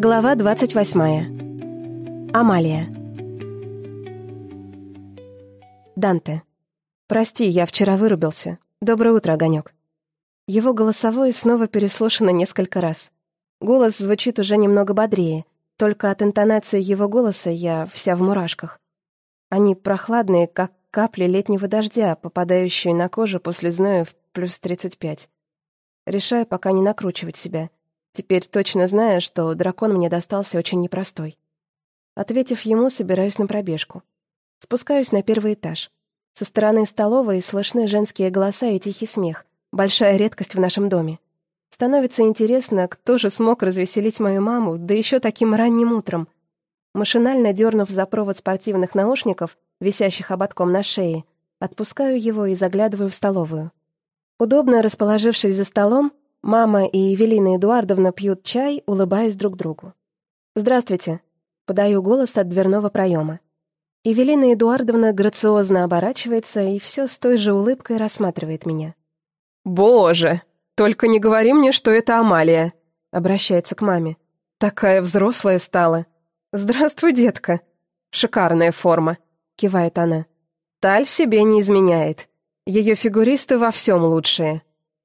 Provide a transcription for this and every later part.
Глава 28. Амалия. Данте. «Прости, я вчера вырубился. Доброе утро, Огонек». Его голосовое снова переслушано несколько раз. Голос звучит уже немного бодрее, только от интонации его голоса я вся в мурашках. Они прохладные, как капли летнего дождя, попадающие на кожу после зноя в плюс 35. Решаю пока не накручивать себя. Теперь точно зная, что дракон мне достался очень непростой. Ответив ему, собираюсь на пробежку. Спускаюсь на первый этаж. Со стороны столовой слышны женские голоса и тихий смех. Большая редкость в нашем доме. Становится интересно, кто же смог развеселить мою маму, да еще таким ранним утром. Машинально дернув за провод спортивных наушников, висящих ободком на шее, отпускаю его и заглядываю в столовую. Удобно расположившись за столом, мама и Евелина Эдуардовна пьют чай, улыбаясь друг другу. «Здравствуйте», — подаю голос от дверного проема. Евелина Эдуардовна грациозно оборачивается и все с той же улыбкой рассматривает меня. «Боже, только не говори мне, что это Амалия», — обращается к маме. «Такая взрослая стала». «Здравствуй, детка». «Шикарная форма», — кивает она. «Таль себе не изменяет. Ее фигуристы во всем лучшие».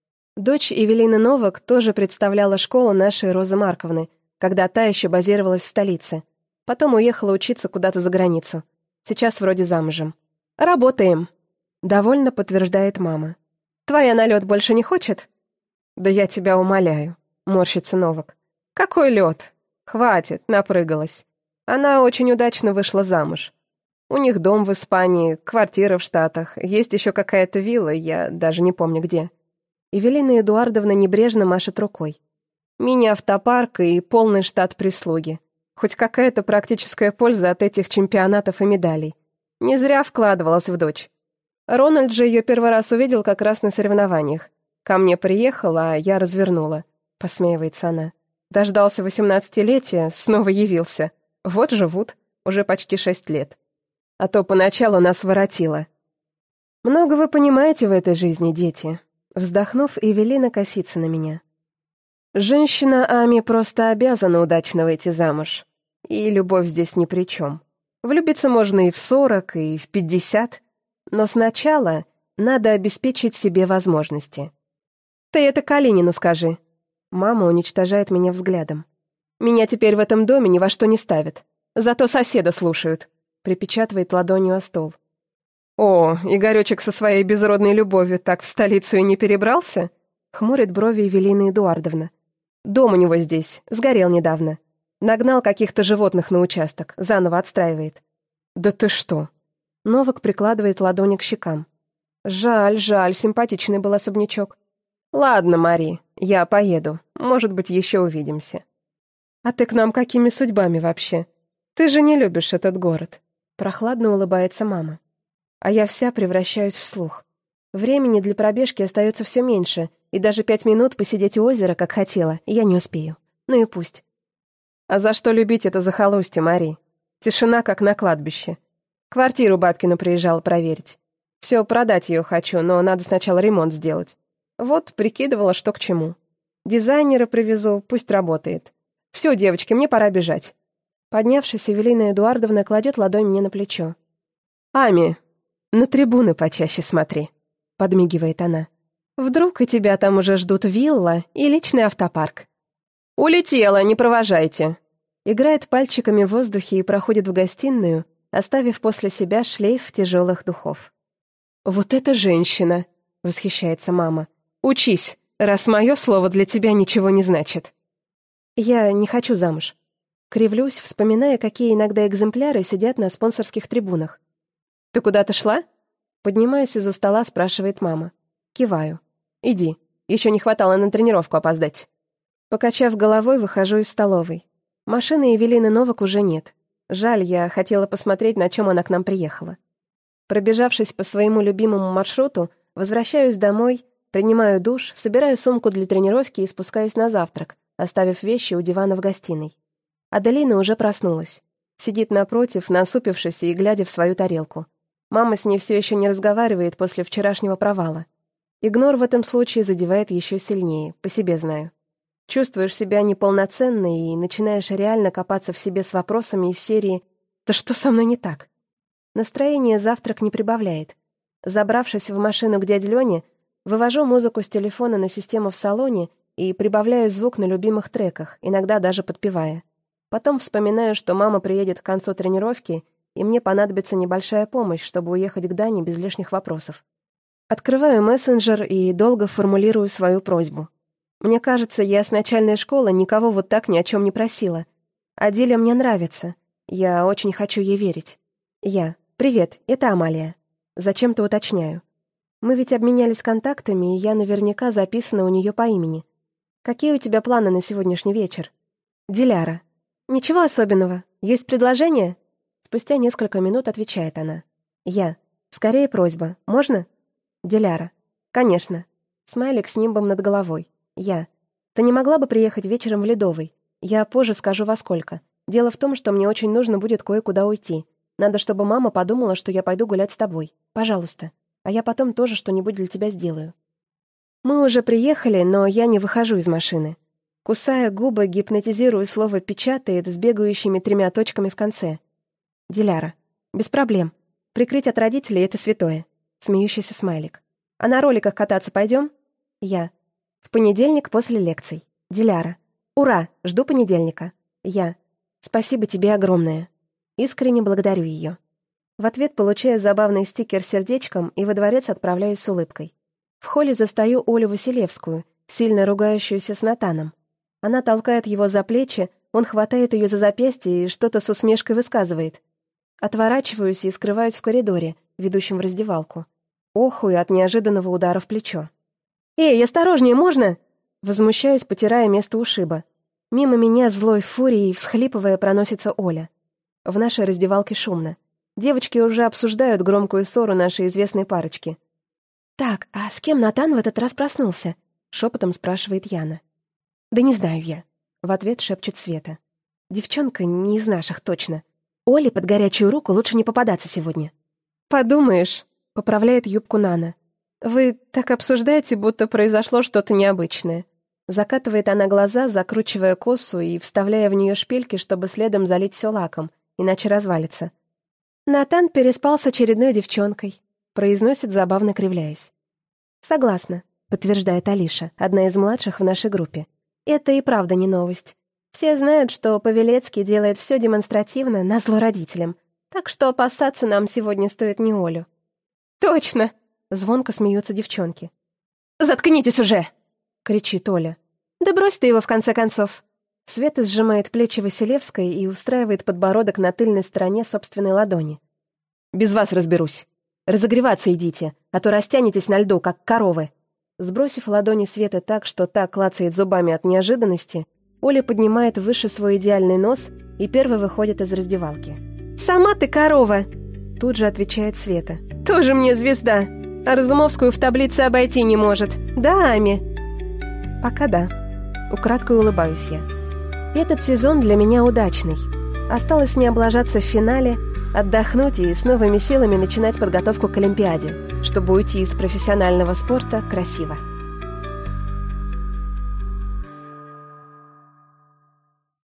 Дочь Эвелины Новак тоже представляла школу нашей Розы Марковны, когда та еще базировалась в столице. Потом уехала учиться куда-то за границу. Сейчас вроде замужем. «Работаем», — довольно подтверждает мама. «Твоя на лед больше не хочет?» «Да я тебя умоляю», — морщится Новак. «Какой лед? Хватит, напрыгалась. Она очень удачно вышла замуж. У них дом в Испании, квартира в Штатах, есть еще какая-то вилла, я даже не помню где». Евелина Эдуардовна небрежно машет рукой. «Мини-автопарк и полный штат прислуги. Хоть какая-то практическая польза от этих чемпионатов и медалей. Не зря вкладывалась в дочь. Рональд же ее первый раз увидел как раз на соревнованиях. Ко мне приехал, а я развернула», — посмеивается она. «Дождался 18-летия, снова явился. Вот живут, уже почти 6 лет. А то поначалу нас воротило». «Много вы понимаете в этой жизни, дети». Вздохнув, Эвелина косится на меня. «Женщина Ами просто обязана удачно выйти замуж. И любовь здесь ни при чем. Влюбиться можно и в 40, и в 50. Но сначала надо обеспечить себе возможности. Ты это Калинину скажи». Мама уничтожает меня взглядом. «Меня теперь в этом доме ни во что не ставят. Зато соседа слушают», — припечатывает ладонью о стол. «О, Игоречек со своей безродной любовью так в столицу и не перебрался?» — хмурит брови Евелина Эдуардовна. «Дом у него здесь, сгорел недавно. Нагнал каких-то животных на участок, заново отстраивает». «Да ты что?» Новак прикладывает ладони к щекам. «Жаль, симпатичный был особнячок. Ладно, Мари, я поеду, может быть, еще увидимся». «А ты к нам какими судьбами вообще? Ты же не любишь этот город», — прохладно улыбается мама. А я вся превращаюсь в слух. Времени для пробежки остается все меньше, и даже 5 минут посидеть у озера, как хотела, я не успею. Ну и пусть. «А за что любить это захолустье, Мари? Тишина, как на кладбище. Квартиру бабкину приезжала проверить. Все, продать ее хочу, но надо сначала ремонт сделать. Вот, прикидывала, что к чему. Дизайнера привезу, пусть работает. Все, девочки, мне пора бежать». Поднявшись, Евелина Эдуардовна кладет ладонь мне на плечо. «Ами, на трибуны почаще смотри», — подмигивает она. «Вдруг и тебя там уже ждут вилла и личный автопарк». «Улетела, не провожайте», — играет пальчиками в воздухе и проходит в гостиную, оставив после себя шлейф тяжелых духов. «Вот эта женщина», — восхищается мама. «Учись, раз мое слово для тебя ничего не значит». «Я не хочу замуж». Кривлюсь, вспоминая, какие иногда экземпляры сидят на спонсорских трибунах. «Ты куда-то шла?» Поднимаясь из-за стола, спрашивает мама. Киваю. «Иди, еще не хватало на тренировку опоздать». Покачав головой, выхожу из столовой. Машины Евелины Новак уже нет. Жаль, я хотела посмотреть, на чем она к нам приехала. Пробежавшись по своему любимому маршруту, возвращаюсь домой, принимаю душ, собираю сумку для тренировки и спускаюсь на завтрак, оставив вещи у дивана в гостиной. Аделина уже проснулась. Сидит напротив, насупившись и глядя в свою тарелку. Мама с ней все еще не разговаривает после вчерашнего провала. Игнор в этом случае задевает еще сильнее, по себе знаю. Чувствуешь себя неполноценной и начинаешь реально копаться в себе с вопросами из серии «Да что со мной не так?». Настроение завтрак не прибавляет. Забравшись в машину к дяде Лене, вывожу музыку с телефона на систему в салоне и прибавляю звук на любимых треках, иногда даже подпевая. Потом вспоминаю, что мама приедет к концу тренировки, и мне понадобится небольшая помощь, чтобы уехать к Дане без лишних вопросов. Открываю мессенджер и долго формулирую свою просьбу. Мне кажется, я с начальной школы никого вот так ни о чем не просила. А Диля мне нравится. Я очень хочу ей верить. «Привет, это Амалия». Зачем-то уточняю. Мы ведь обменялись контактами, и я наверняка записана у нее по имени. Какие у тебя планы на сегодняшний вечер? Диляра. Ничего особенного. Есть предложение? Спустя несколько минут отвечает она. Скорее просьба. Можно? Диляра. Конечно. Смайлик с нимбом над головой. Ты не могла бы приехать вечером в Ледовый? Я позже скажу во сколько. Дело в том, что мне очень нужно будет кое-куда уйти. Надо, чтобы мама подумала, что я пойду гулять с тобой. Пожалуйста. А я потом тоже что-нибудь для тебя сделаю. Мы уже приехали, но я не выхожу из машины. Кусая губы, гипнотизирую слово «печатает» с бегающими 3 точками в конце. Диляра. Без проблем. Прикрыть от родителей — это святое. Смеющийся смайлик. А на роликах кататься пойдем? В понедельник после лекций. Диляра. Ура! Жду понедельника. Спасибо тебе огромное. Искренне благодарю ее. В ответ получаю забавный стикер с сердечком и во дворец отправляюсь с улыбкой. В холле застаю Олю Василевскую, сильно ругающуюся с Натаном. Она толкает его за плечи, он хватает ее за запястье и что-то с усмешкой высказывает. Отворачиваюсь и скрываюсь в коридоре, ведущем в раздевалку. Охую от неожиданного удара в плечо. «Эй, осторожнее, можно?» Возмущаюсь, потирая место ушиба. Мимо меня злой фурией, всхлипывая, проносится Оля. В нашей раздевалке шумно. Девочки уже обсуждают громкую ссору нашей известной парочки. «Так, а с кем Натан в этот раз проснулся?» — шепотом спрашивает Яна. «Да не знаю я», — в ответ шепчет Света. «Девчонка не из наших точно. Оле под горячую руку лучше не попадаться сегодня». «Подумаешь», — поправляет юбку Нана. «Вы так обсуждаете, будто произошло что-то необычное». Закатывает она глаза, закручивая косу и вставляя в нее шпильки, чтобы следом залить все лаком, иначе развалится. «Натан переспал с очередной девчонкой», — произносит, забавно кривляясь. «Согласна», — подтверждает Алиша, одна из младших в нашей группе. «Это и правда не новость. Все знают, что Павелецкий делает все демонстративно, назло родителям, так что опасаться нам сегодня стоит не Олю». «Точно!» — звонко смеются девчонки. «Заткнитесь уже!» — кричит Оля. «Да брось ты его, в конце концов!» Света сжимает плечи Василевской и устраивает подбородок на тыльной стороне собственной ладони. «Без вас разберусь. Разогреваться идите, а то растянетесь на льду, как коровы». Сбросив ладони Светы так, что та клацает зубами от неожиданности, Оля поднимает выше свой идеальный нос и первой выходит из раздевалки. «Сама ты корова!» — тут же отвечает Света. «Тоже мне звезда, а Разумовскую в таблице обойти не может. Да, Ами?» «Пока да». Украдкой улыбаюсь я. Этот сезон для меня удачный. Осталось не облажаться в финале, отдохнуть и с новыми силами начинать подготовку к Олимпиаде, чтобы уйти из профессионального спорта красиво.